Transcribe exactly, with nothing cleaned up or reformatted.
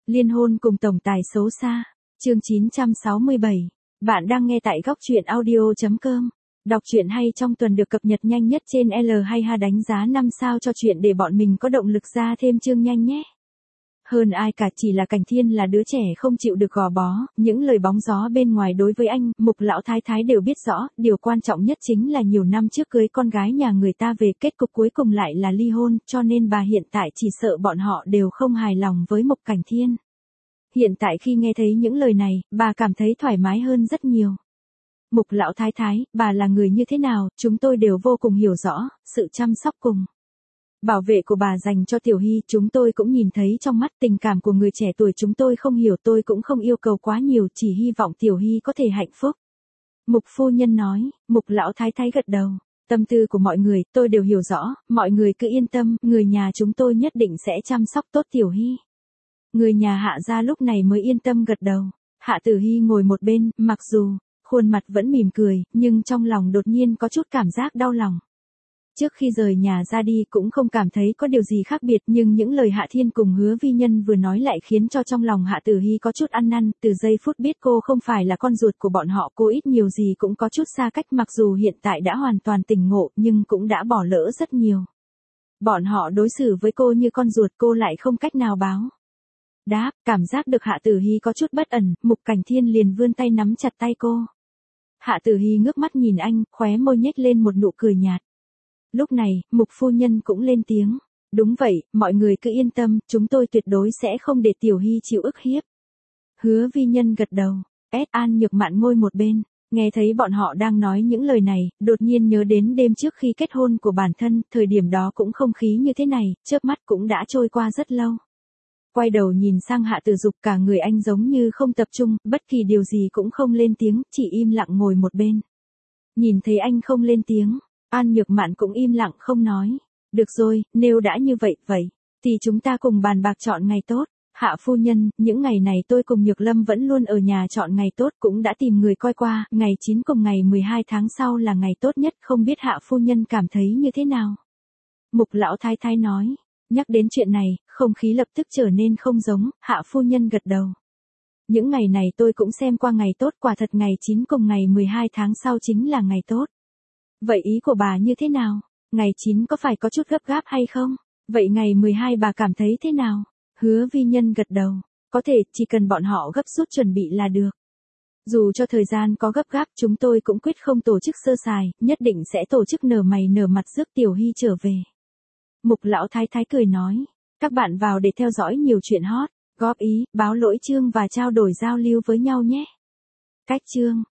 Liên hôn cùng tổng tài xấu xa. Chương chín trăm sáu mươi bảy. Bạn đang nghe tại góc truyện audio chấm com. Đọc truyện hay trong tuần được cập nhật nhanh nhất trên L hai H đánh giá năm sao cho truyện để bọn mình có động lực ra thêm chương nhanh nhé. Hơn ai cả chỉ là Cảnh Thiên là đứa trẻ không chịu được gò bó, những lời bóng gió bên ngoài đối với anh, Mục lão thái thái đều biết rõ, điều quan trọng nhất chính là nhiều năm trước cưới con gái nhà người ta về, kết cục cuối cùng lại là ly hôn, cho nên bà hiện tại chỉ sợ bọn họ đều không hài lòng với Mục Cảnh Thiên. Hiện tại khi nghe thấy những lời này, bà cảm thấy thoải mái hơn rất nhiều. Mục lão thái thái, bà là người như thế nào, chúng tôi đều vô cùng hiểu rõ, sự chăm sóc cùng bảo vệ của bà dành cho Tiểu Hy, chúng tôi cũng nhìn thấy trong mắt. Tình cảm của người trẻ tuổi chúng tôi không hiểu, tôi cũng không yêu cầu quá nhiều, chỉ hy vọng Tiểu Hy có thể hạnh phúc. Mục phu nhân nói. Mục lão thái thái gật đầu. Tâm tư của mọi người, tôi đều hiểu rõ, mọi người cứ yên tâm, người nhà chúng tôi nhất định sẽ chăm sóc tốt Tiểu Hy. Người nhà Hạ gia lúc này mới yên tâm gật đầu. Hạ Tử Hy ngồi một bên, mặc dù khuôn mặt vẫn mỉm cười, nhưng trong lòng đột nhiên có chút cảm giác đau lòng. Trước khi rời nhà ra đi cũng không cảm thấy có điều gì khác biệt, nhưng những lời Hạ Thiên cùng Hứa Vi Nhân vừa nói lại khiến cho trong lòng Hạ Tử Hy có chút ăn năn. Từ giây phút biết cô không phải là con ruột của bọn họ, cô ít nhiều gì cũng có chút xa cách, mặc dù hiện tại đã hoàn toàn tỉnh ngộ nhưng cũng đã bỏ lỡ rất nhiều. Bọn họ đối xử với cô như con ruột, cô lại không cách nào báo đáp. Cảm giác được Hạ Tử Hy có chút bất ẩn, Mục Cảnh Thiên liền vươn tay nắm chặt tay cô. Hạ Tử Hy ngước mắt nhìn anh, khóe môi nhếch lên một nụ cười nhạt. Lúc này, Mục phu nhân cũng lên tiếng. Đúng vậy, mọi người cứ yên tâm, chúng tôi tuyệt đối sẽ không để Tiểu Hy chịu ức hiếp. Hứa Vi Nhân gật đầu. Ed An Nhược Mạn ngồi một bên, nghe thấy bọn họ đang nói những lời này, đột nhiên nhớ đến đêm trước khi kết hôn của bản thân, thời điểm đó cũng không khí như thế này, chớp mắt cũng đã trôi qua rất lâu. Quay đầu nhìn sang Hạ Tử Dục, cả người anh giống như không tập trung, bất kỳ điều gì cũng không lên tiếng, chỉ im lặng ngồi một bên. Nhìn thấy anh không lên tiếng, An Nhược Mạn cũng im lặng không nói. Được rồi, nếu đã như vậy, vậy, thì chúng ta cùng bàn bạc chọn ngày tốt. Hạ phu nhân, những ngày này tôi cùng Nhược Lâm vẫn luôn ở nhà chọn ngày tốt, cũng đã tìm người coi qua, ngày chín cùng ngày mười hai tháng sau là ngày tốt nhất, không biết Hạ phu nhân cảm thấy như thế nào? Mục lão thái thái nói. Nhắc đến chuyện này, không khí lập tức trở nên không giống. Hạ phu nhân gật đầu. Những ngày này tôi cũng xem qua ngày tốt, quả thật ngày chín cùng ngày mười hai tháng sau chính là ngày tốt. Vậy ý của bà như thế nào? Ngày chín có phải có chút gấp gáp hay không? Vậy ngày mười hai bà cảm thấy thế nào? Hứa Vi Nhân gật đầu. Có thể, chỉ cần bọn họ gấp rút chuẩn bị là được. Dù cho thời gian có gấp gáp, chúng tôi cũng quyết không tổ chức sơ sài, nhất định sẽ tổ chức nở mày nở mặt rước Tiểu Hy trở về. Mục lão thái thái cười nói. Các bạn vào để theo dõi nhiều chuyện hot, góp ý, báo lỗi chương và trao đổi giao lưu với nhau nhé. Cách chương.